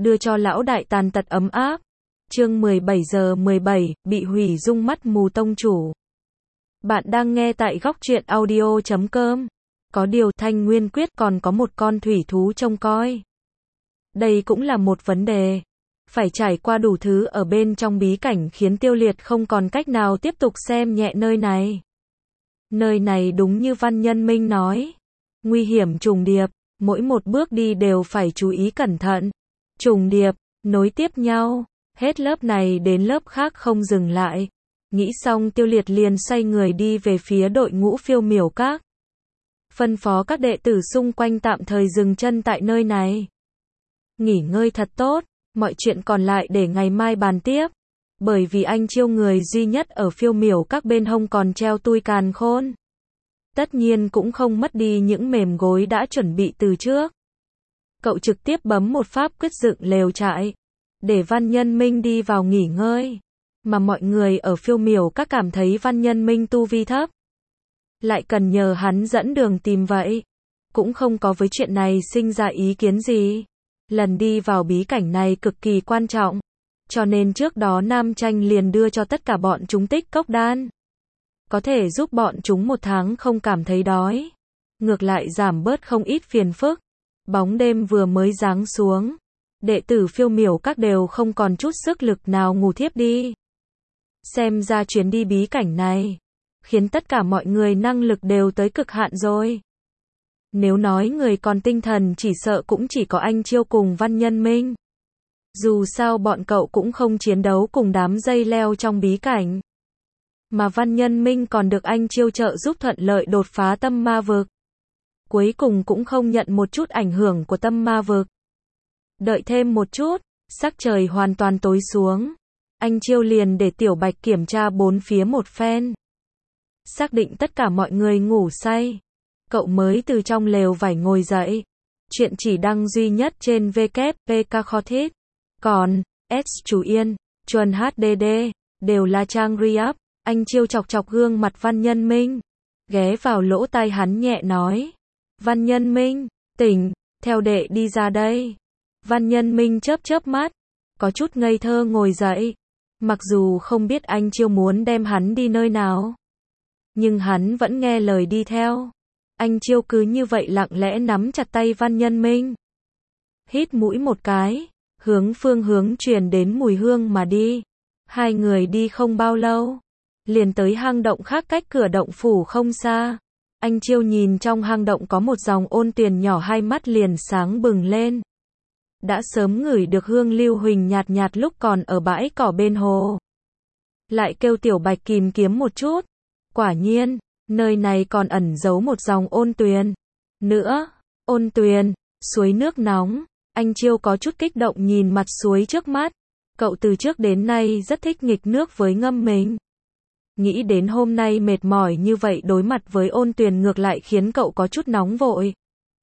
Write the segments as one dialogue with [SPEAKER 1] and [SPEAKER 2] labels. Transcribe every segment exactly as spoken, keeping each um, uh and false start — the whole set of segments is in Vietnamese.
[SPEAKER 1] đưa cho lão đại tàn tật ấm áp. Chương mười bảy giờ mười bảy, bị hủy dung mắt mù tông chủ. Bạn đang nghe tại góc truyện audio chấm com. Có điều Thanh Nguyên Quyết còn có một con thủy thú trông coi. Đây cũng là một vấn đề. Phải trải qua đủ thứ ở bên trong bí cảnh khiến Tiêu Liệt không còn cách nào tiếp tục xem nhẹ nơi này. Nơi này đúng như Văn Nhân Minh nói. Nguy hiểm trùng điệp, mỗi một bước đi đều phải chú ý cẩn thận. Trùng điệp, nối tiếp nhau, hết lớp này đến lớp khác không dừng lại. Nghĩ xong Tiêu Liệt liền xoay người đi về phía đội ngũ Phiêu Miểu Các. Phân phó các đệ tử xung quanh tạm thời dừng chân tại nơi này. Nghỉ ngơi thật tốt, mọi chuyện còn lại để ngày mai bàn tiếp. Bởi vì anh Chiêu người duy nhất ở Phiêu Miểu Các bên hông còn treo tui càn khôn. Tất nhiên cũng không mất đi những mềm gối đã chuẩn bị từ trước. Cậu trực tiếp bấm một pháp quyết dựng lều trại, để Văn Nhân Minh đi vào nghỉ ngơi. Mà mọi người ở Phiêu Miểu Các cảm thấy Văn Nhân Minh tu vi thấp, lại cần nhờ hắn dẫn đường tìm vậy. Cũng không có với chuyện này sinh ra ý kiến gì. Lần đi vào bí cảnh này cực kỳ quan trọng, cho nên trước đó Nam Tranh liền đưa cho tất cả bọn chúng tích cốc đan. Có thể giúp bọn chúng một tháng không cảm thấy đói. Ngược lại giảm bớt không ít phiền phức. Bóng đêm vừa mới giáng xuống, đệ tử Phiêu Miểu Các đều không còn chút sức lực nào ngủ thiếp đi. Xem ra chuyến đi bí cảnh này khiến tất cả mọi người năng lực đều tới cực hạn rồi. Nếu nói người còn tinh thần chỉ sợ cũng chỉ có anh Chiêu cùng Văn Nhân Minh. Dù sao bọn cậu cũng không chiến đấu cùng đám dây leo trong bí cảnh. Mà Văn Nhân Minh còn được anh Chiêu trợ giúp thuận lợi đột phá tâm ma vực. Cuối cùng cũng không nhận một chút ảnh hưởng của tâm ma vực. Đợi thêm một chút, sắc trời hoàn toàn tối xuống. Anh Chiêu liền để Tiểu Bạch kiểm tra bốn phía một phen. Xác định tất cả mọi người ngủ say. Cậu mới từ trong lều vải ngồi dậy. Chuyện chỉ đăng duy nhất trên vê kép pê ca Khothit. Còn, S Chủ Yên, Chuân hát đê đê, đều là trang re-up. Anh Chiêu chọc chọc gương mặt Văn Nhân Minh. Ghé vào lỗ tai hắn nhẹ nói. Văn Nhân Minh, tỉnh, theo đệ đi ra đây. Văn Nhân Minh chớp chớp mắt, có chút ngây thơ ngồi dậy. Mặc dù không biết anh Chiêu muốn đem hắn đi nơi nào, nhưng hắn vẫn nghe lời đi theo. Anh Chiêu cứ như vậy lặng lẽ nắm chặt tay Văn Nhân Minh. Hít mũi một cái, hướng phương hướng truyền đến mùi hương mà đi. Hai người đi không bao lâu, liền tới hang động khác cách cửa động phủ không xa. Anh Chiêu nhìn trong hang động có một dòng ôn tuyền nhỏ, hai mắt liền sáng bừng lên. Đã sớm ngửi được hương lưu huỳnh nhạt nhạt lúc còn ở bãi cỏ bên hồ. Lại kêu Tiểu Bạch kìm kiếm một chút. Quả nhiên, nơi này còn ẩn giấu một dòng ôn tuyền. Nữa, ôn tuyền, suối nước nóng. Anh Chiêu có chút kích động nhìn mặt suối trước mắt. Cậu từ trước đến nay rất thích nghịch nước với ngâm mình. Nghĩ đến hôm nay mệt mỏi như vậy đối mặt với ôn tuyền ngược lại khiến cậu có chút nóng vội.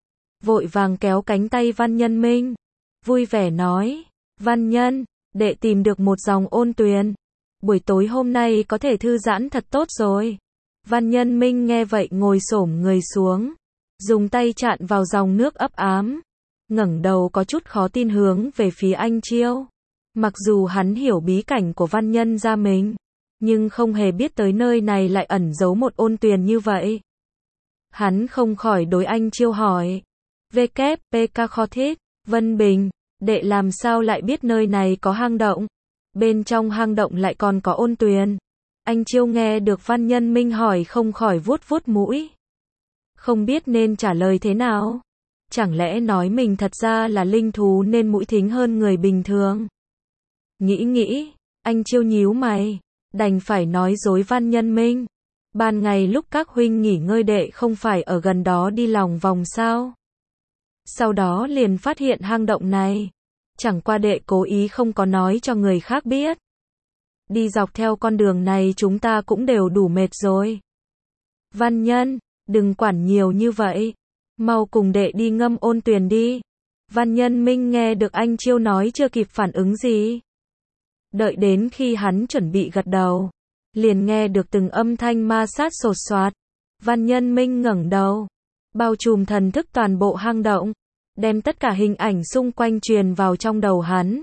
[SPEAKER 1] Vội vàng kéo cánh tay Văn Nhân Minh. Vui vẻ nói. Văn Nhân, đệ tìm được một dòng ôn tuyền. Buổi tối hôm nay có thể thư giãn thật tốt rồi. Văn Nhân Minh nghe vậy ngồi xổm người xuống. Dùng tay chạm vào dòng nước ấp ám. Ngẩng đầu có chút khó tin hướng về phía anh Chiêu. Mặc dù hắn hiểu bí cảnh của Văn Nhân gia mình, nhưng không hề biết tới nơi này lại ẩn giấu một ôn tuyền như vậy. Hắn không khỏi đối anh Chiêu hỏi. vê kép pê ca Khothit, Vân Bình, đệ làm sao lại biết nơi này có hang động? Bên trong hang động lại còn có ôn tuyền. Anh Chiêu nghe được Văn Nhân Minh hỏi không khỏi vuốt vuốt mũi. Không biết nên trả lời thế nào. Chẳng lẽ nói mình thật ra là linh thú nên mũi thính hơn người bình thường? Nghĩ nghĩ, anh Chiêu nhíu mày. Đành phải nói dối Văn Nhân Minh. Ban ngày lúc các huynh nghỉ ngơi đệ không phải ở gần đó đi lòng vòng sao? Sau đó liền phát hiện hang động này. Chẳng qua đệ cố ý không có nói cho người khác biết. Đi dọc theo con đường này chúng ta cũng đều đủ mệt rồi. Văn Nhân, đừng quản nhiều như vậy. Mau cùng đệ đi ngâm ôn tuyền đi. Văn Nhân Minh nghe được anh Chiêu nói chưa kịp phản ứng gì. Đợi đến khi hắn chuẩn bị gật đầu, liền nghe được từng âm thanh ma sát sột soạt. Văn Nhân Minh ngẩng đầu, bao trùm thần thức toàn bộ hang động. đem tất cả hình ảnh xung quanh truyền vào trong đầu hắn.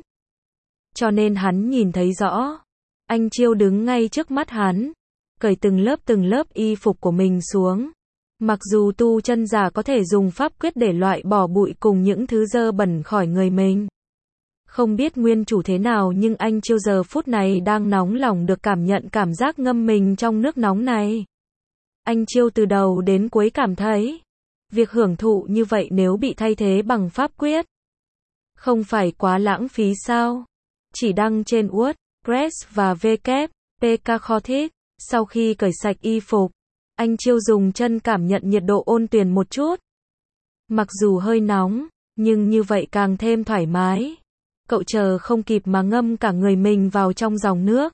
[SPEAKER 1] Cho nên hắn nhìn thấy rõ. Anh Chiêu đứng ngay trước mắt hắn, cởi từng lớp từng lớp y phục của mình xuống. Mặc dù tu chân giả có thể dùng pháp quyết để loại bỏ bụi cùng những thứ dơ bẩn khỏi người mình. Không biết nguyên chủ thế nào nhưng anh Chiêu giờ phút này đang nóng lòng được cảm nhận cảm giác ngâm mình trong nước nóng này. Anh Chiêu từ đầu đến cuối cảm thấy, việc hưởng thụ như vậy nếu bị thay thế bằng pháp quyết, không phải quá lãng phí sao? Chỉ đăng trên WordPress và vê kép pê ca Khothik. Sau khi cởi sạch y phục, anh Chiêu dùng chân cảm nhận nhiệt độ ôn tuyền một chút. Mặc dù hơi nóng, nhưng như vậy càng thêm thoải mái. Cậu chờ không kịp mà ngâm cả người mình vào trong dòng nước.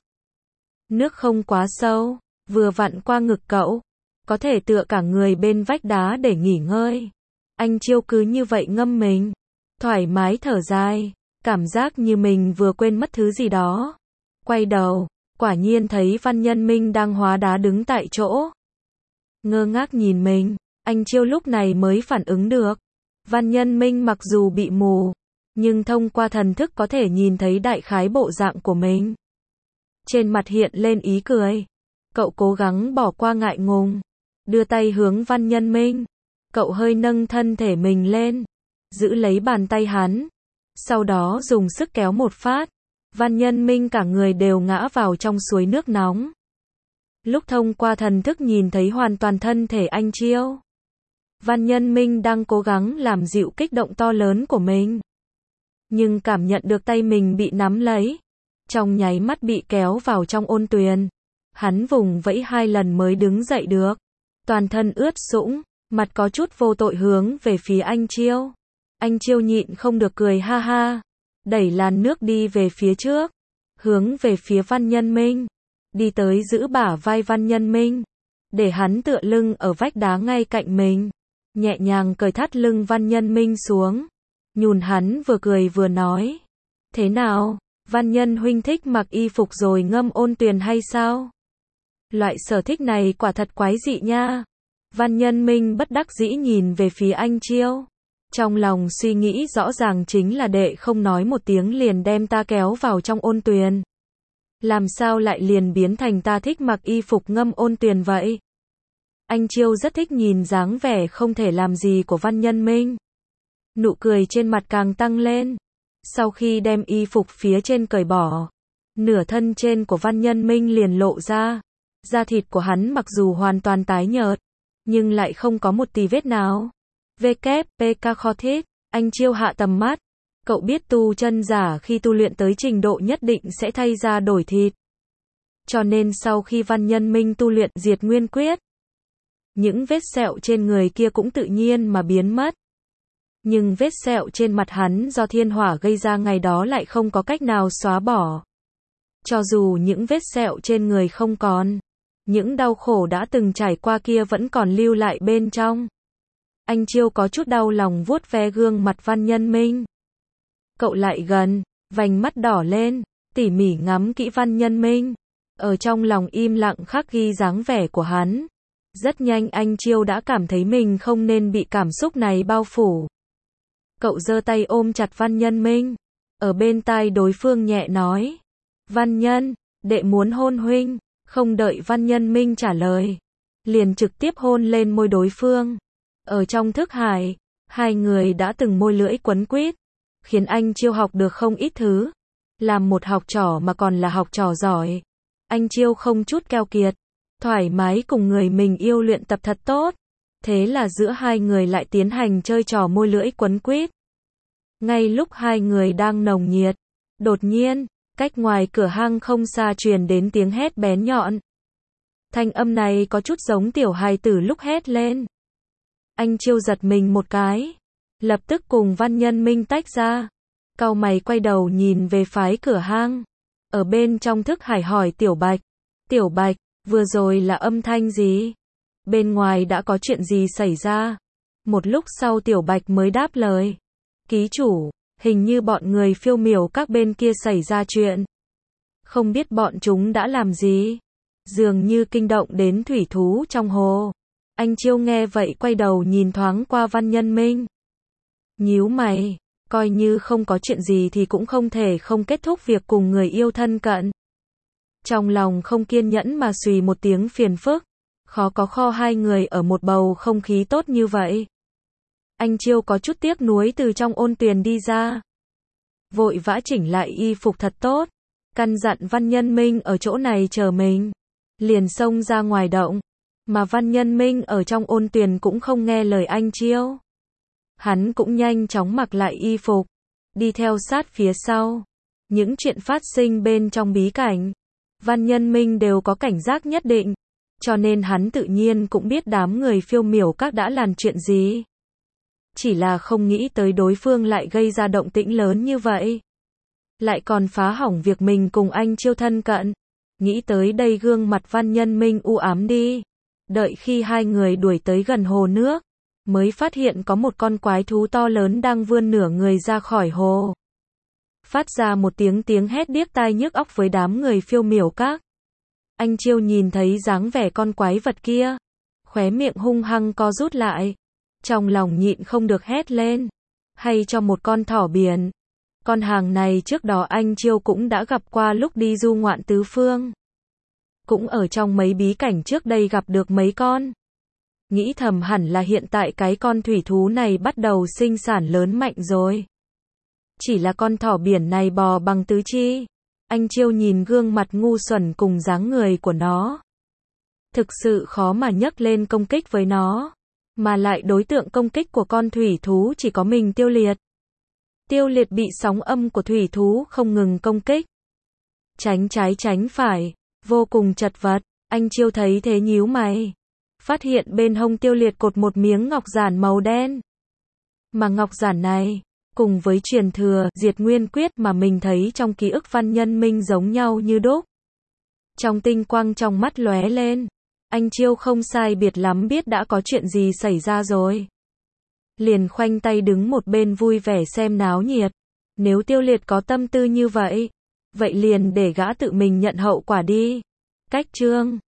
[SPEAKER 1] Nước không quá sâu, vừa vặn qua ngực cậu. Có thể tựa cả người bên vách đá để nghỉ ngơi. Anh Chiêu cứ như vậy ngâm mình. Thoải mái thở dài. Cảm giác như mình vừa quên mất thứ gì đó. Quay đầu, quả nhiên thấy Văn Nhân Minh đang hóa đá đứng tại chỗ. Ngơ ngác nhìn mình, anh Chiêu lúc này mới phản ứng được. Văn Nhân Minh mặc dù bị mù, nhưng thông qua thần thức có thể nhìn thấy đại khái bộ dạng của mình. Trên mặt hiện lên ý cười. Cậu cố gắng bỏ qua ngại ngùng, đưa tay hướng Văn Nhân Minh. Cậu hơi nâng thân thể mình lên, giữ lấy bàn tay hắn. Sau đó dùng sức kéo một phát. Văn Nhân Minh cả người đều ngã vào trong suối nước nóng. Lúc thông qua thần thức nhìn thấy hoàn toàn thân thể anh Chiêu. Văn Nhân Minh đang cố gắng làm dịu kích động to lớn của mình. Nhưng cảm nhận được tay mình bị nắm lấy. Trong nháy mắt bị kéo vào trong ôn tuyền. Hắn vùng vẫy hai lần mới đứng dậy được. Toàn thân ướt sũng, mặt có chút vô tội hướng về phía anh Chiêu. Anh Chiêu nhịn không được cười ha ha. Đẩy làn nước đi về phía trước. Hướng về phía Văn Nhân Minh. Đi tới giữ bả vai Văn Nhân Minh. Để hắn tựa lưng ở vách đá ngay cạnh mình. Nhẹ nhàng cởi thắt lưng Văn Nhân Minh xuống. Nhùn hắn vừa cười vừa nói. Thế nào, Văn Nhân huynh thích mặc y phục rồi ngâm ôn tuyền hay sao? Loại sở thích này quả thật quái dị nha. Văn Nhân Minh bất đắc dĩ nhìn về phía anh Chiêu. Trong lòng suy nghĩ rõ ràng chính là đệ không nói một tiếng liền đem ta kéo vào trong ôn tuyền. Làm sao lại liền biến thành ta thích mặc y phục ngâm ôn tuyền vậy? Anh Chiêu rất thích nhìn dáng vẻ không thể làm gì của Văn Nhân Minh. Nụ cười trên mặt càng tăng lên. Sau khi đem y phục phía trên cởi bỏ, nửa thân trên của Văn Nhân Minh liền lộ ra. Da thịt của hắn mặc dù hoàn toàn tái nhợt, nhưng lại không có một tì vết nào. vê kép pê ca Khothik, anh Chiêu hạ tầm mắt. Cậu biết tu chân giả khi tu luyện tới trình độ nhất định sẽ thay da đổi thịt. Cho nên sau khi Văn Nhân Minh tu luyện Diệt Nguyên Quyết, những vết sẹo trên người kia cũng tự nhiên mà biến mất. Nhưng vết sẹo trên mặt hắn do thiên hỏa gây ra ngày đó lại không có cách nào xóa bỏ. Cho dù những vết sẹo trên người không còn, những đau khổ đã từng trải qua kia vẫn còn lưu lại bên trong. Anh Chiêu có chút đau lòng vuốt ve gương mặt Văn Nhân Minh. Cậu lại gần, vành mắt đỏ lên, tỉ mỉ ngắm kỹ Văn Nhân Minh. Ở trong lòng im lặng khắc ghi dáng vẻ của hắn. Rất nhanh anh Chiêu đã cảm thấy mình không nên bị cảm xúc này bao phủ. Cậu giơ tay ôm chặt Văn Nhân Minh. Ở bên tai đối phương nhẹ nói. Văn Nhân, đệ muốn hôn huynh. Không đợi Văn Nhân Minh trả lời, liền trực tiếp hôn lên môi đối phương. Ở trong thức hải, hai người đã từng môi lưỡi quấn quýt, khiến anh Chiêu học được không ít thứ. Làm một học trò mà còn là học trò giỏi. Anh Chiêu không chút keo kiệt, thoải mái cùng người mình yêu luyện tập thật tốt. Thế là giữa hai người lại tiến hành chơi trò môi lưỡi quấn quýt. Ngay lúc hai người đang nồng nhiệt, đột nhiên, cách ngoài cửa hang không xa truyền đến tiếng hét bén nhọn. Thanh âm này có chút giống tiểu hài tử lúc hét lên. Anh Chiêu giật mình một cái, lập tức cùng Văn Nhân Minh tách ra. Cau mày quay đầu nhìn về phái cửa hang. Ở bên trong thức hải hỏi Tiểu Bạch. Tiểu Bạch, vừa rồi là âm thanh gì? Bên ngoài đã có chuyện gì xảy ra? Một lúc sau Tiểu Bạch mới đáp lời. Ký chủ, hình như bọn người phiêu miểu các bên kia xảy ra chuyện. Không biết bọn chúng đã làm gì? Dường như kinh động đến thủy thú trong hồ. Anh Chiêu nghe vậy quay đầu nhìn thoáng qua Văn Nhân Minh. Nhíu mày, coi như không có chuyện gì thì cũng không thể không kết thúc việc cùng người yêu thân cận. Trong lòng không kiên nhẫn mà xùy một tiếng phiền phức, khó có kho hai người ở một bầu không khí tốt như vậy. Anh Chiêu có chút tiếc nuối từ trong ôn tuyền đi ra. Vội vã chỉnh lại y phục thật tốt, căn dặn Văn Nhân Minh ở chỗ này chờ mình. Liền xông ra ngoài động, mà Văn Nhân Minh ở trong ôn tuyền cũng không nghe lời anh Chiêu. Hắn cũng nhanh chóng mặc lại y phục, đi theo sát phía sau. Những chuyện phát sinh bên trong bí cảnh, Văn Nhân Minh đều có cảnh giác nhất định, cho nên hắn tự nhiên cũng biết đám người Phiêu Miểu Các đã làm chuyện gì. Chỉ là không nghĩ tới đối phương lại gây ra động tĩnh lớn như vậy. Lại còn phá hỏng việc mình cùng anh Chiêu thân cận. Nghĩ tới đây gương mặt Văn Nhân Minh u ám đi. Đợi khi hai người đuổi tới gần hồ nước, mới phát hiện có một con quái thú to lớn đang vươn nửa người ra khỏi hồ. Phát ra một tiếng tiếng hét điếc tai nhức óc với đám người Phiêu Miểu Các. Anh Chiêu nhìn thấy dáng vẻ con quái vật kia, khóe miệng hung hăng co rút lại, trong lòng nhịn không được hét lên, hay cho một con thỏ biển. Con hàng này trước đó anh Chiêu cũng đã gặp qua lúc đi du ngoạn tứ phương. Cũng ở trong mấy bí cảnh trước đây gặp được mấy con. Nghĩ thầm hẳn là hiện tại cái con thủy thú này bắt đầu sinh sản lớn mạnh rồi. Chỉ là con thỏ biển này bò bằng tứ chi. Anh Chiêu nhìn gương mặt ngu xuẩn cùng dáng người của nó. Thực sự khó mà nhấc lên công kích với nó. Mà lại đối tượng công kích của con thủy thú chỉ có mình Tiêu Liệt. Tiêu Liệt bị sóng âm của thủy thú không ngừng công kích. Tránh trái tránh phải, vô cùng chật vật. Anh Chiêu thấy thế nhíu mày. Phát hiện bên hông Tiêu Liệt cột một miếng ngọc giản màu đen. Mà ngọc giản này, cùng với truyền thừa Diệt Nguyên Quyết mà mình thấy trong ký ức Văn Nhân Minh giống nhau như đúc. Trong tinh quang trong mắt lóe lên, anh Chiêu không sai biệt lắm biết đã có chuyện gì xảy ra rồi. Liền khoanh tay đứng một bên vui vẻ xem náo nhiệt. Nếu Tiêu Liệt có tâm tư như vậy, vậy liền để gã tự mình nhận hậu quả đi. Cách chương